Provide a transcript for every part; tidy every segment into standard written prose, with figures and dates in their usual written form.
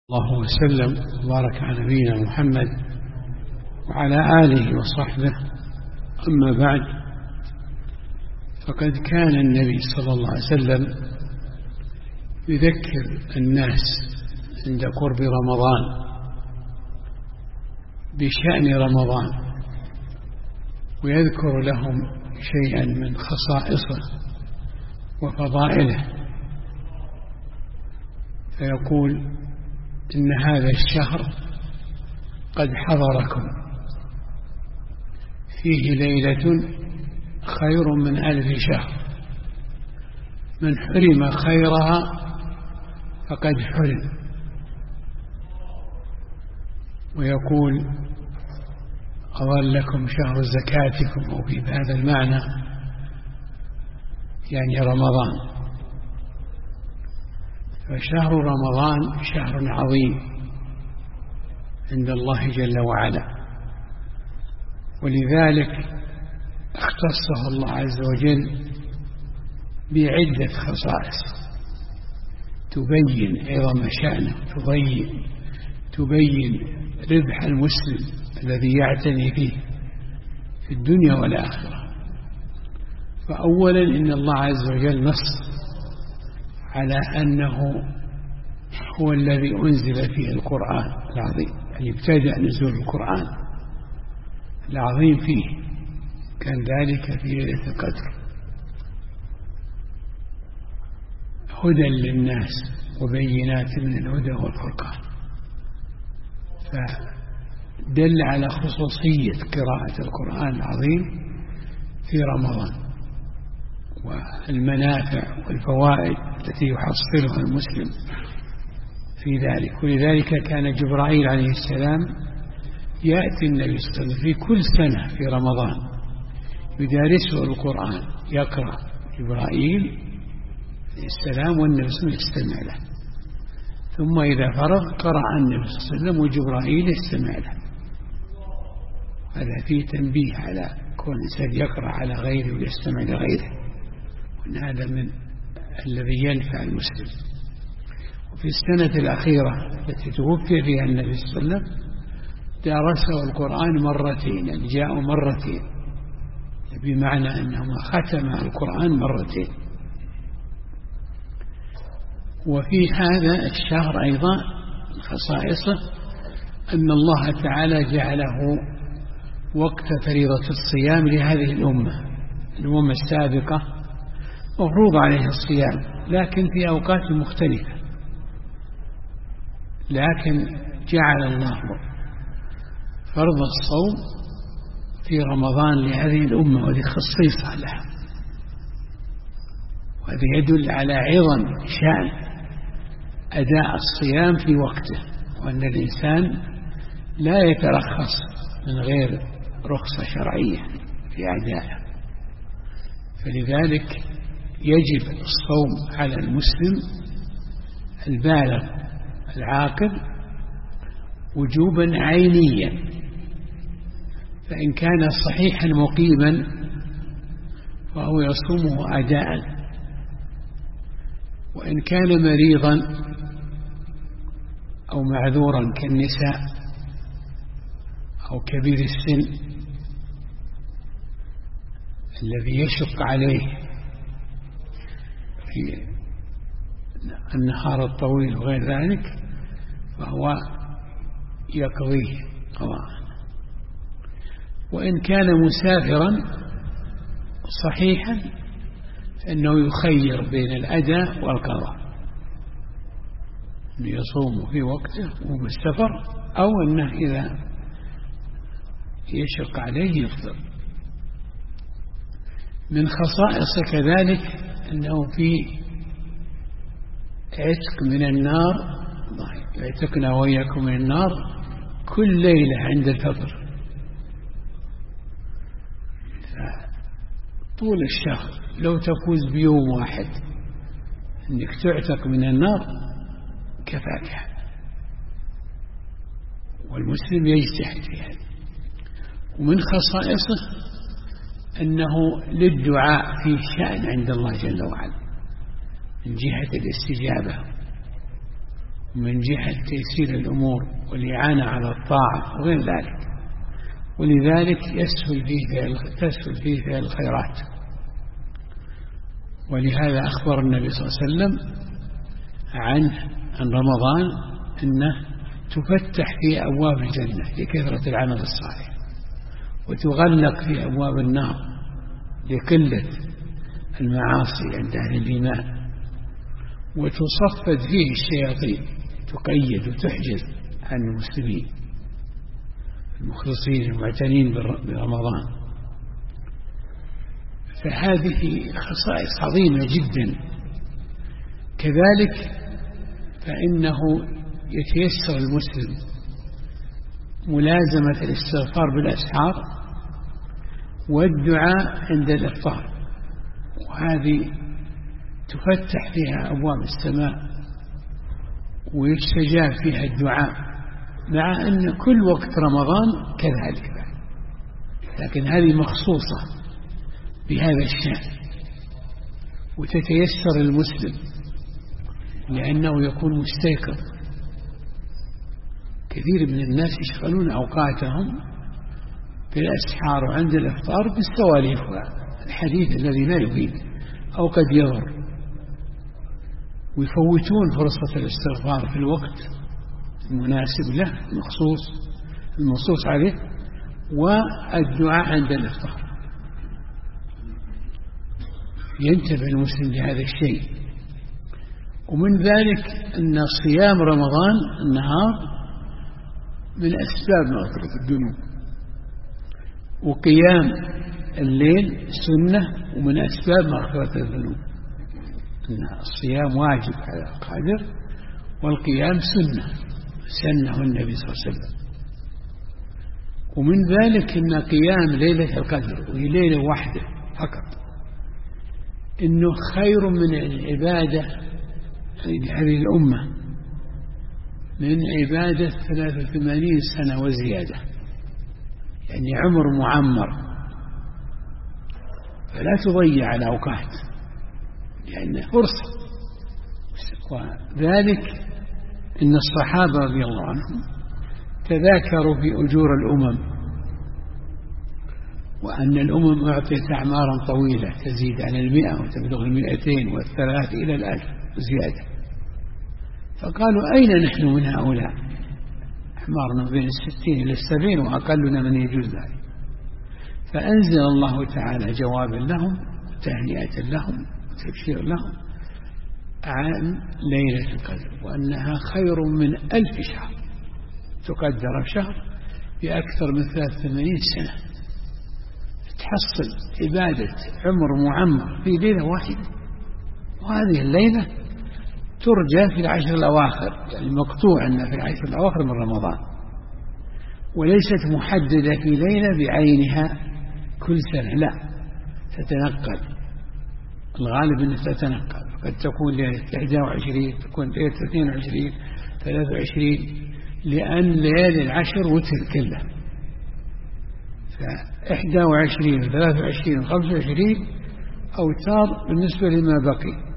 الله وسلم وبارك على نبينا محمد وعلى آله وصحبه. أما بعد، فقد كان النبي صلى الله عليه وسلم يذكر الناس عند قرب رمضان بشأن رمضان، ويذكر لهم شيئا من خصائصه وفضائله، فيقول: إن هذا الشهر قد حضركم، فيه ليلة خير من 1000 شهر، من حرم خيرها فقد حرم. ويقول: أظلكم شهر زكاتكم، أو في هذا المعنى يعني رمضان. فشهر رمضان شهر عظيم عند الله جل وعلا، ولذلك اختصه الله عز وجل بعدة خصائص تبين عظم شأنه، تبين ربح المسلم الذي يعتني فيه في الدنيا والآخرة. فأولا، إن الله عز وجل نص على أنه هو الذي أنزل فيه القرآن العظيم، يعني ابتدأ نزول القرآن العظيم فيه، كان ذلك في ليلة القدر، هدى للناس وبينات من الهدى والفرقان. فدل على خصوصية قراءة القرآن العظيم في رمضان والمنافع والفوائد التي يحصلها المسلم في ذلك. ولذلك كان جبرائيل عليه السلام يأتي النبي صلى الله عليه وسلم في كل سنة في رمضان يدارسه القرآن، يقرأ جبرائيل عليه السلام والنبي صلى الله عليه وسلم يستمع له، ثم إذا فرغ قرأ النبي صلى الله عليه وسلم وجبرائيل يستمع له. هذا فيه تنبيه على كون الإنسان يقرأ على غيره ويستمع لغيره، وأن هذا من الذي ينفع المسلم. وفي السنة الأخيرة التي توفي فيها النبي صلى الله عليه وسلم درسه القرآن مرتين، يعني جاء مرتين، بمعنى أنهما ختم القرآن مرتين. وفي هذا الشهر أيضا خصائصه أن الله تعالى جعله وقت فريضة الصيام لهذه الأمة السابقة مفروض عليها الصيام، لكن في أوقات مختلفة، لكن جعل الله فرض الصوم في رمضان لهذه الأمة، وهذه خصيصة لها، وهذا يدل على عظم شأن أداء الصيام في وقته، وأن الإنسان لا يترخص من غير رخصة شرعية في أدائه. فلذلك يجب الصوم على المسلم البالغ العاقل وجوبا عينيا، فإن كان صحيحا مقيما فهو يصومه أداء، وإن كان مريضا أو معذورا كالنساء أو كبير السن الذي يشق عليه في النهار الطويل وغير ذلك، فهو يقضيه قضاء. وإن كان مسافرا صحيحا فإنه يخير بين الأداء والقضاء، أنه يصوم في وقته وبالسفر، أو أنه إذا يشق عليه يفطر. من خصائص كذلك أنه في عتق من النار، يعتقنا وإياكم من النار كل ليلة عند الفطر. طول الشهر لو تفوز بيوم واحد أنك تعتق من النار كفاك، والمسلم يجتهد في هذا. ومن خصائصه أنه للدعاء فيه شأن عند الله جل وعلا من جهة الاستجابة ومن جهة تيسير الأمور والإعانة على الطاعة وغير ذلك، ولذلك تسهل فيه الخيرات. ولهذا أخبر النبي صلى الله عليه وسلم عن رمضان أنه تفتح فيه أبواب الجنة لكثرة العمل الصالح، وتغلق في أبواب النار لقلة المعاصي عند أهل الإيمان، وتصفد فيه الشياطين تقيد وتحجز عن المسلمين المخلصين المعتنين برمضان. فهذه خصائص عظيمة جدا. كذلك فإنه يتيسر المسلم ملازمة الاستغفار بالأسحار والدعاء عند الإفطار، وهذه تفتح فيها أبواب السماء ويستجاب فيها الدعاء، مع أن كل وقت رمضان كذلك، لكن هذه مخصوصة بهذا الشأن، وتتيسر المسلم لأنه يكون مستيقظ. كثير من الناس يشغلون أوقاتهم بالأسحار وعند الإفطار بالسواليف والحديث الذي لا يفيد أو قد يضر، ويفوتون فرصة الاستغفار في الوقت المناسب له المخصوص عليه، والدعاء عند الإفطار. ينتبه المسلم لهذا الشيء. ومن ذلك أن صيام رمضان النهار من أسباب مغفرة الذنوب، وقيام الليل سنة ومن أسباب مغفرة الذنوب. أن الصيام واجب على القادر، والقيام سنه النبي صلى الله عليه وسلم. ومن ذلك أن قيام ليلة القدر، وهي ليلة واحدة فقط، إنه خير من العبادة لهذه الأمة من عبادة 83 سنة وزيادة، يعني عمر معمر. فلا تضيع الأوقات لأنه فرصة. وذلك إن الصحابة رضي الله عنهم تذاكروا في أجور الأمم، وأن الأمم أعطيت أعمارا طويلة تزيد عن 100 وتبلغ 200 و3 إلى 1000 زيادة. فقالوا أين نحن من هؤلاء؟ أعمارنا بين 60 إلى 70 وأقلنا من يجوز ذلك. فأنزل الله تعالى جوابا لهم، تهنئة لهم وتبشير لهم عن ليلة القدر، وأنها خير من 1000 شهر، تقدر شهر بأكثر من 83 سنة، تحصل عبادة عمر معمر في ليلة واحدة. وهذه الليلة ترجى في العشر الأواخر، يعني مقطوع أن في العشر الأواخر من رمضان، وليست محددة في ليلة بعينها كل سنة، لا، تتنقل. الغالب أنها تتنقل، قد تكون ليلة 21، تكون ليلة 22، 23، لأن ليالي العشر وتر كلها. ف21 و23 و25 أوتار بالنسبة لما بقي،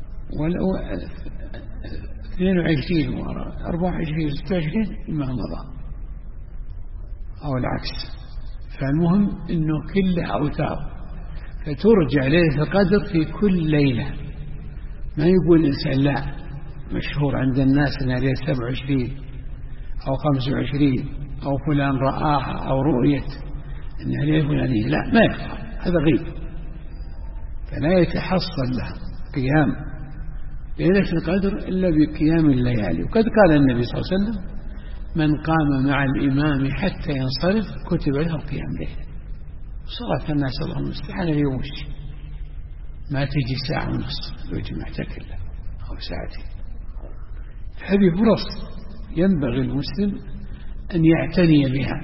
22 و24 و26 ما مضى أو العكس. فالمهم أنه كله أوتار، فترجع ليلة القدر في كل ليلة. ما يقول الإنسان لا، مشهور عند الناس أنها ليلة 27 أو 25 أو فلان رآها أو رؤية أنها ليلة فلانية، لا، ما يفعل، هذا غيب. فلا يتحصل له قيام ليلة القدر إلا بقيام الليالي. وقد قال النبي صلى الله عليه وسلم: من قام مع الإمام حتى ينصرف كتب له قيام ليلة. صلاة الناس اللهم المستعان اليوم ما تجي ساعة ونص لو جمعتها كلها أو ساعتين. هذه فرص ينبغي المسلم أن يعتني بها.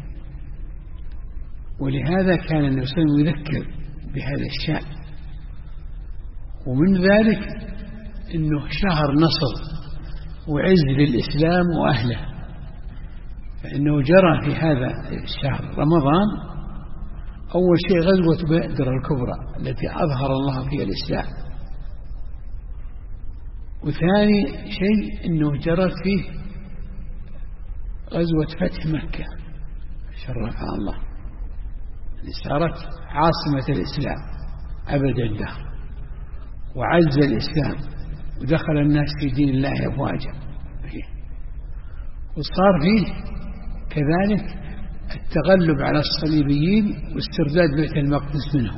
ولهذا كان النبي صلى الله عليه وسلم يذكر بهذا الشأن. ومن ذلك إنه شهر نصر وعز للإسلام وأهله، فإنه جرى في هذا الشهر رمضان أول شيء غزوة بدر الكبرى التي أظهر الله فيها الإسلام، وثاني شيء أنه جرت فيه غزوة فتح مكة شرفها الله، اللي صارت عاصمة الإسلام أبدا الدهر، وعز الإسلام ودخل الناس في دين الله أفواجا فيه. وصار فيه كذلك التغلب على الصليبيين واسترداد بيت المقدس منهم،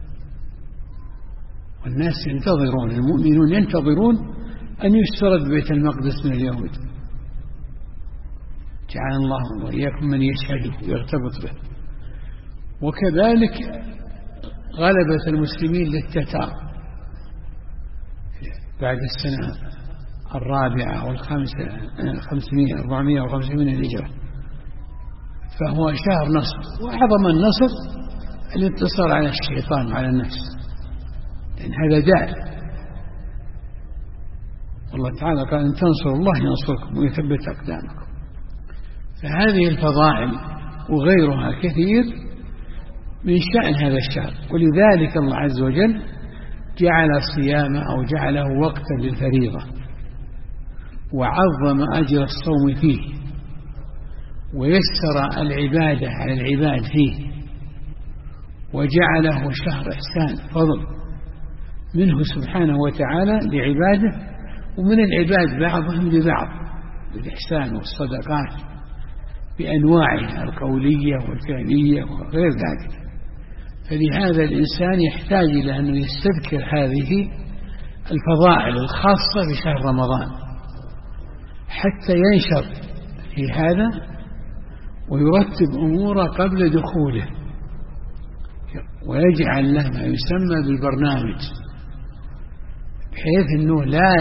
والناس ينتظرون، المؤمنون ينتظرون أن يسترد بيت المقدس من اليهود. جعل الله وإياكم من يشهده ويرتبط به. وكذلك غلبة المسلمين للتتار بعد السنة 450 للهجرة، فهو شهر نصر، وأعظم النصر الانتصار على الشيطان وعلى النفس، لأن هذا داء. والله تعالى قال إن تنصروا الله ينصركم ويثبت أقدامكم. فهذه الفضائل وغيرها كثير من شأن هذا الشهر، ولذلك الله عز وجل جعل الصيام أو جعله وقتا للفريضة، وعظم أجر الصوم فيه، ويسر العبادة على العباد فيه، وجعله شهر إحسان فضل منه سبحانه وتعالى لعباده، ومن العباد بعضهم لبعض بالإحسان والصدقات بأنواعها القولية والفعلية وغير ذلك. فلهذا الإنسان يحتاج إلى أن يستذكر هذه الفضائل الخاصة بشهر رمضان حتى ينشر في هذا ويرتب أموره قبل دخوله، ويجعل له ما يسمى بالبرنامج، بحيث أنه لا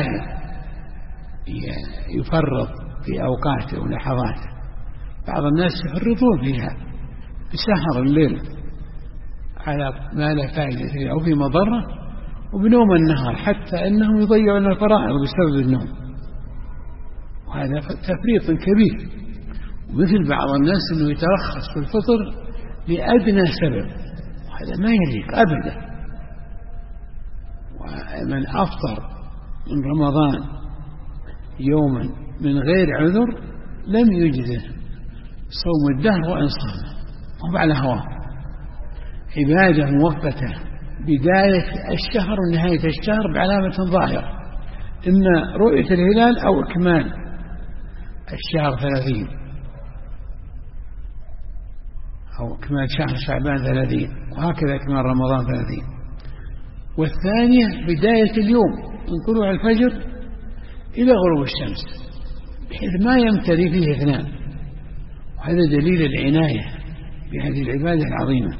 يفرط في أوقاته ولحظاته. بعض الناس يفرطون فيها بسهر الليل على ما لا فائدة فيه أو في مضرة، وبنوم النهار، حتى أنهم يضيعون الفرائض بسبب النوم، وهذا تفريط كبير. ومثل بعض الناس أنه يترخص في الفطر لأدنى سبب، وهذا ما يليق أبدا. ومن أفطر من رمضان يوما من غير عذر لم يجزه صوم الدهر وإن صام، هم على هواه. عبادة مؤقتة بداية الشهر ونهاية الشهر بعلامة ظاهرة، إما رؤية الهلال أو إكمال الشهر 30 أو إكمال شهر شعبان 30، وهكذا إكمال رمضان 30. والثانية بداية اليوم من طلوع الفجر إلى غروب الشمس، بحيث ما يمتري فيه اثنان. وهذا دليل العناية بهذه العبادة العظيمة.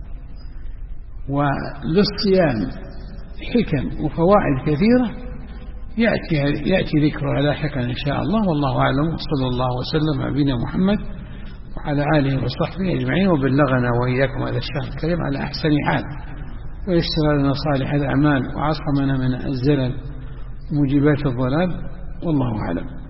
وللصيام حكم وفوائد كثيرة يأتي ذكرها لاحقا إن شاء الله. والله أعلم، صلى الله وسلم على نبينا محمد وعلى آله وصحبه أجمعين، وبلغنا وإياكم هذا الشهر الكريم على أحسن حال، ويسر لنا صالح الأعمال، وعصمنا من الزلل وموجبات الضلال. والله أعلم.